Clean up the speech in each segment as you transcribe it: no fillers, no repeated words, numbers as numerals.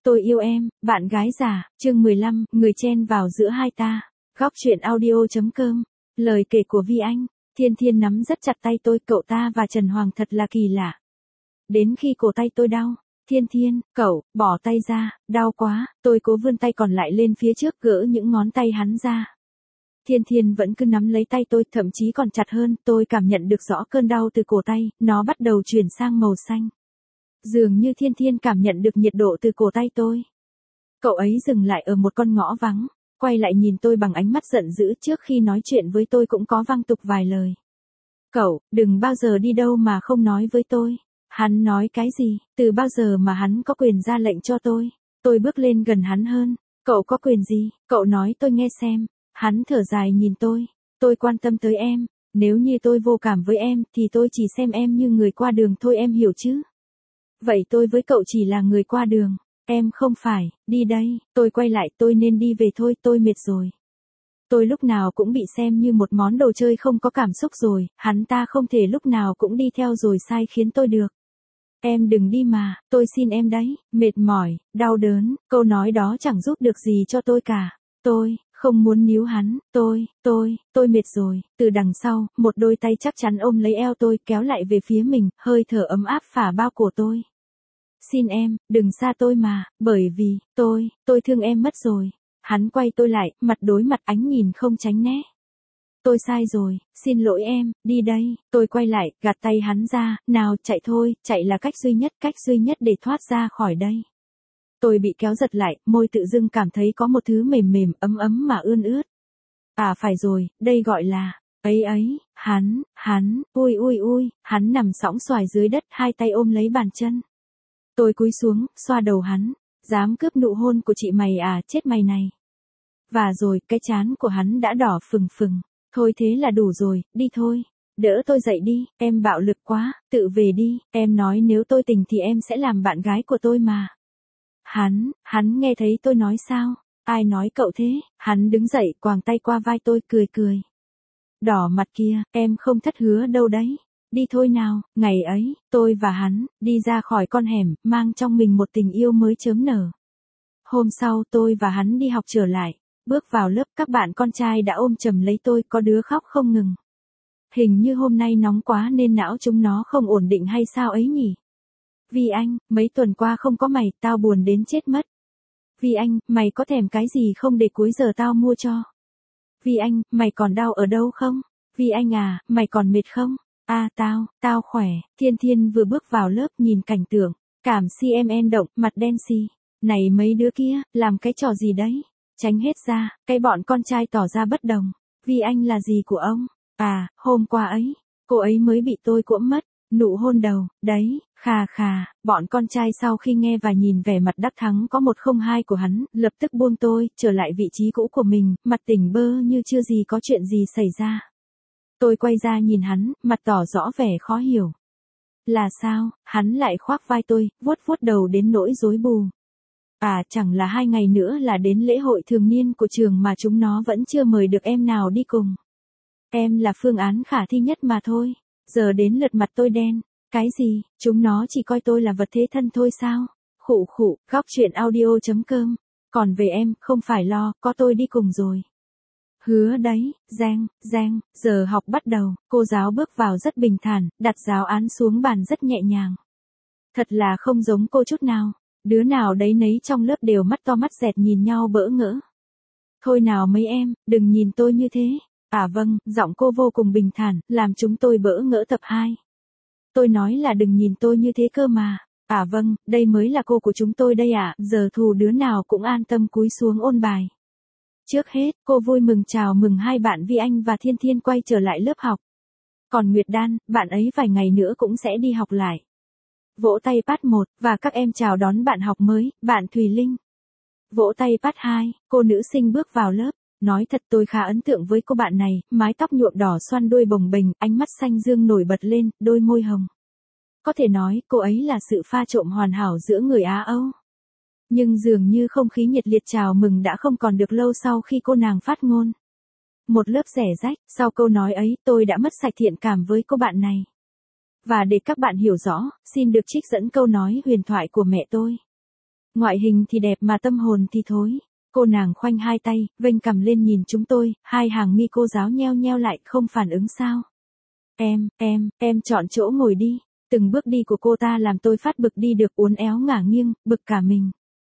Tôi yêu em, bạn gái già, chương 15, người chen vào giữa hai ta. Góc truyện audio.com. Lời kể của Vi Anh. Thiên Thiên nắm rất chặt tay tôi, cậu ta và Trần Hoàng thật là kỳ lạ. Đến khi cổ tay tôi đau, Thiên Thiên, cậu, bỏ tay ra, đau quá, tôi cố vươn tay còn lại lên phía trước gỡ những ngón tay hắn ra. Thiên Thiên vẫn cứ nắm lấy tay tôi, thậm chí còn chặt hơn, tôi cảm nhận được rõ cơn đau từ cổ tay, nó bắt đầu chuyển sang màu xanh. Dường như Thiên Thiên cảm nhận được nhiệt độ từ cổ tay tôi. Cậu ấy dừng lại ở một con ngõ vắng, quay lại nhìn tôi bằng ánh mắt giận dữ, trước khi nói chuyện với tôi cũng có văng tục vài lời. Cậu, đừng bao giờ đi đâu mà không nói với tôi. Hắn nói cái gì, từ bao giờ mà hắn có quyền ra lệnh cho tôi. Tôi bước lên gần hắn hơn. Cậu có quyền gì, cậu nói tôi nghe xem. Hắn thở dài nhìn tôi quan tâm tới em. Nếu như tôi vô cảm với em thì tôi chỉ xem em như người qua đường thôi, em hiểu chứ. Vậy tôi với cậu chỉ là người qua đường. Em không phải, đi đây, tôi quay lại, tôi nên đi về thôi, tôi mệt rồi. Tôi lúc nào cũng bị xem như một món đồ chơi không có cảm xúc rồi, hắn ta không thể lúc nào cũng đi theo rồi sai khiến tôi được. Em đừng đi mà, tôi xin em đấy, mệt mỏi, đau đớn, câu nói đó chẳng giúp được gì cho tôi cả. Tôi không muốn níu hắn, tôi mệt rồi. Từ đằng sau, một đôi tay chắc chắn ôm lấy eo tôi, kéo lại về phía mình, hơi thở ấm áp phả bao cổ tôi. Xin em, đừng xa tôi mà, bởi vì, tôi thương em mất rồi. Hắn quay tôi lại, mặt đối mặt, ánh nhìn không tránh né. Tôi sai rồi, xin lỗi em, đi đây. Tôi quay lại, gạt tay hắn ra, nào, chạy thôi, chạy là cách duy nhất để thoát ra khỏi đây. Tôi bị kéo giật lại, môi tự dưng cảm thấy có một thứ mềm mềm, ấm ấm mà ươn ướt. À phải rồi, đây gọi là, hắn, ui, hắn nằm sõng xoài dưới đất, hai tay ôm lấy bàn chân. Tôi cúi xuống, xoa đầu hắn, dám cướp nụ hôn của chị mày à, chết mày này. Và rồi, cái trán của hắn đã đỏ phừng phừng. Thôi thế là đủ rồi, đi thôi. Đỡ tôi dậy đi, em bạo lực quá, tự về đi, em nói nếu tôi tỉnh thì em sẽ làm bạn gái của tôi mà. Hắn nghe thấy tôi nói sao? Ai nói cậu thế? Hắn đứng dậy, quàng tay qua vai tôi, cười. Đỏ mặt kia, em không thất hứa đâu đấy. Đi thôi nào. Ngày ấy, tôi và hắn đi ra khỏi con hẻm, mang trong mình một tình yêu mới chớm nở. Hôm sau, tôi và hắn đi học trở lại. Bước vào lớp, các bạn con trai đã ôm chầm lấy tôi, có đứa khóc không ngừng. Hình như hôm nay nóng quá nên não chúng nó không ổn định hay sao ấy nhỉ? Vi Anh, mấy tuần qua không có mày, tao buồn đến chết mất. Vi Anh, mày có thèm cái gì không để cuối giờ tao mua cho? Vi Anh, mày còn đau ở đâu không? Vi Anh à, mày còn mệt không? À tao khỏe. Thiên Thiên vừa bước vào lớp nhìn cảnh tượng, cảm CMN động, mặt đen xì. Này mấy đứa kia, làm cái trò gì đấy? Tránh hết ra, cái bọn con trai tỏ ra bất đồng. Vi Anh là gì của ông? À, hôm qua ấy, cô ấy mới bị tôi cuỗm mất. Nụ hôn đầu, đấy, khà, bọn con trai sau khi nghe và nhìn vẻ mặt đắc thắng có 102 của hắn, lập tức buông tôi, trở lại vị trí cũ của mình, mặt tỉnh bơ như chưa gì có chuyện gì xảy ra. Tôi quay ra nhìn hắn, mặt tỏ rõ vẻ khó hiểu. Là sao, hắn lại khoác vai tôi, vuốt đầu đến nỗi rối bù. À, chẳng là 2 ngày nữa là đến lễ hội thường niên của trường mà chúng nó vẫn chưa mời được em nào đi cùng. Em là phương án khả thi nhất mà thôi. Giờ đến lượt mặt tôi đen. Cái gì, chúng nó chỉ coi tôi là vật thế thân thôi sao? Khụ, góc truyện audio.com. Còn về em, không phải lo, có tôi đi cùng rồi. Hứa đấy, Giang, giờ học bắt đầu. Cô giáo bước vào rất bình thản, đặt giáo án xuống bàn rất nhẹ nhàng. Thật là không giống cô chút nào. Đứa nào đấy nấy trong lớp đều mắt to mắt dẹt nhìn nhau bỡ ngỡ. Thôi nào mấy em, đừng nhìn tôi như thế. À vâng, giọng cô vô cùng bình thản, làm chúng tôi bỡ ngỡ. Tập 2. Tôi nói là đừng nhìn tôi như thế cơ mà. À vâng, đây mới là cô của chúng tôi đây ạ. Giờ thù đứa nào cũng an tâm cúi xuống ôn bài. Trước hết, cô vui mừng chào mừng hai bạn Vi Anh và Thiên Thiên quay trở lại lớp học. Còn Nguyệt Đan, bạn ấy vài ngày nữa cũng sẽ đi học lại. Vỗ tay part 1, và các em chào đón bạn học mới, bạn Thùy Linh. Vỗ tay part 2, cô nữ sinh bước vào lớp. Nói thật tôi khá ấn tượng với cô bạn này, mái tóc nhuộm đỏ xoăn đuôi bồng bềnh, ánh mắt xanh dương nổi bật lên, đôi môi hồng. Có thể nói, cô ấy là sự pha trộn hoàn hảo giữa người Á Âu. Nhưng dường như không khí nhiệt liệt chào mừng đã không còn được lâu sau khi cô nàng phát ngôn. Một lớp rẻ rách, sau câu nói ấy, tôi đã mất sạch thiện cảm với cô bạn này. Và để các bạn hiểu rõ, xin được trích dẫn câu nói huyền thoại của mẹ tôi. Ngoại hình thì đẹp mà tâm hồn thì thối. Cô nàng khoanh hai tay, vênh cằm lên nhìn chúng tôi, hai hàng mi cô giáo nheo nheo lại không phản ứng sao. Em chọn chỗ ngồi đi. Từng bước đi của cô ta làm tôi phát bực đi được uốn éo ngả nghiêng, bực cả mình.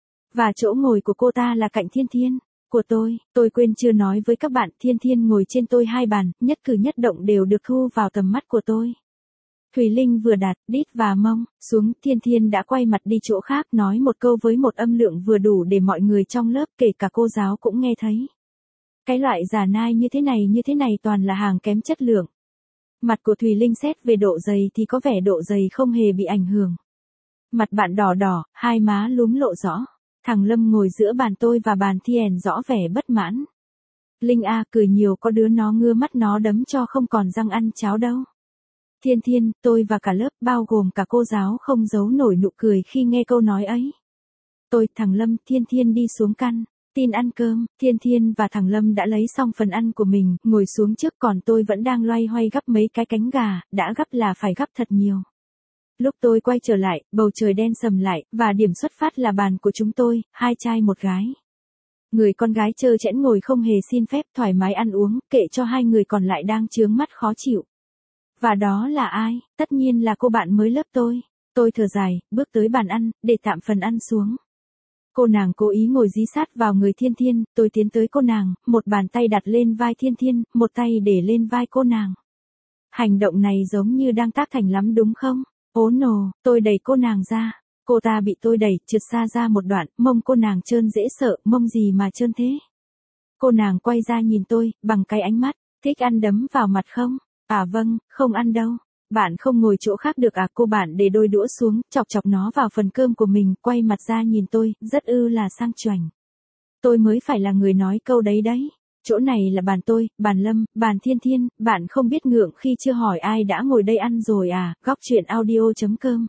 Và chỗ ngồi của cô ta là cạnh Thiên Thiên. Của tôi quên chưa nói với các bạn, Thiên Thiên ngồi trên tôi hai bàn, nhất cử nhất động đều được thu vào tầm mắt của tôi. Thùy Linh vừa đặt đít và mông xuống, Thiên Thiên đã quay mặt đi chỗ khác, nói một câu với một âm lượng vừa đủ để mọi người trong lớp kể cả cô giáo cũng nghe thấy. Cái loại giả nai như thế này toàn là hàng kém chất lượng. Mặt của Thùy Linh xét về độ dày thì có vẻ độ dày không hề bị ảnh hưởng. Mặt bạn đỏ đỏ, hai má lúm lộ rõ. Thằng Lâm ngồi giữa bàn tôi và bàn Thien rõ vẻ bất mãn. Linh A cười nhiều có đứa nó ngưa mắt nó đấm cho không còn răng ăn cháo đâu. Thiên Thiên, tôi và cả lớp bao gồm cả cô giáo không giấu nổi nụ cười khi nghe câu nói ấy. Tôi, thằng Lâm, Thiên Thiên đi xuống căn tin ăn cơm, Thiên Thiên và thằng Lâm đã lấy xong phần ăn của mình, ngồi xuống trước còn tôi vẫn đang loay hoay gắp mấy cái cánh gà, đã gắp là phải gắp thật nhiều. Lúc tôi quay trở lại, bầu trời đen sầm lại, và điểm xuất phát là bàn của chúng tôi, hai trai một gái. Người con gái trơ trẽn ngồi không hề xin phép thoải mái ăn uống, kệ cho hai người còn lại đang chướng mắt khó chịu. Và đó là ai? Tất nhiên là cô bạn mới lớp tôi. Tôi thở dài, bước tới bàn ăn, để tạm phần ăn xuống. Cô nàng cố ý ngồi dí sát vào người Thiên Thiên, tôi tiến tới cô nàng, một bàn tay đặt lên vai Thiên Thiên, một tay để lên vai cô nàng. Hành động này giống như đang tác thành lắm đúng không? Ố nồ, tôi đẩy cô nàng ra. Cô ta bị tôi đẩy, trượt xa ra một đoạn, mông cô nàng trơn dễ sợ, mông gì mà trơn thế? Cô nàng quay ra nhìn tôi, bằng cái ánh mắt, thích ăn đấm vào mặt không? À vâng, không ăn đâu. Bạn không ngồi chỗ khác được à? Cô bạn để đôi đũa xuống, chọc chọc nó vào phần cơm của mình, quay mặt ra nhìn tôi, rất là sang choảnh. Tôi mới phải là người nói câu đấy đấy. Chỗ này là bàn tôi, bàn Lâm, bàn Thiên Thiên, bạn không biết ngượng khi chưa hỏi ai đã ngồi đây ăn rồi à? Góc chuyện audio.com.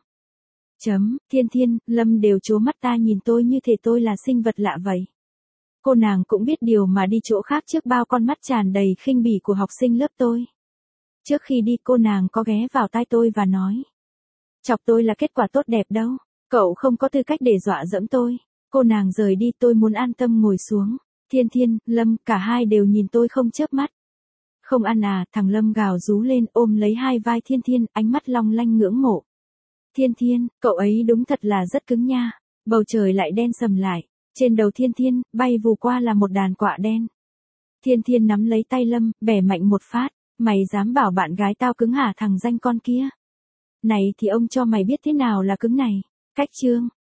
Thiên Thiên, Lâm đều trố mắt ta nhìn tôi như thể tôi là sinh vật lạ vậy. Cô nàng cũng biết điều mà đi chỗ khác trước bao con mắt tràn đầy khinh bỉ của học sinh lớp tôi. Trước khi đi cô nàng có ghé vào tai tôi và nói. Chọc tôi là kết quả tốt đẹp đâu, cậu không có tư cách để dọa dẫm tôi. Cô nàng rời đi tôi muốn an tâm ngồi xuống. Thiên Thiên, Lâm, cả hai đều nhìn tôi không chớp mắt. Không ăn à, thằng Lâm gào rú lên ôm lấy hai vai Thiên Thiên, ánh mắt long lanh ngưỡng mộ. Thiên Thiên, cậu ấy đúng thật là rất cứng nha. Bầu trời lại đen sầm lại. Trên đầu Thiên Thiên, bay vù qua là một đàn quạ đen. Thiên Thiên nắm lấy tay Lâm, bẻ mạnh một phát. Mày dám bảo bạn gái tao cứng hả thằng danh con kia? Này thì ông cho mày biết thế nào là cứng này. Cách chương.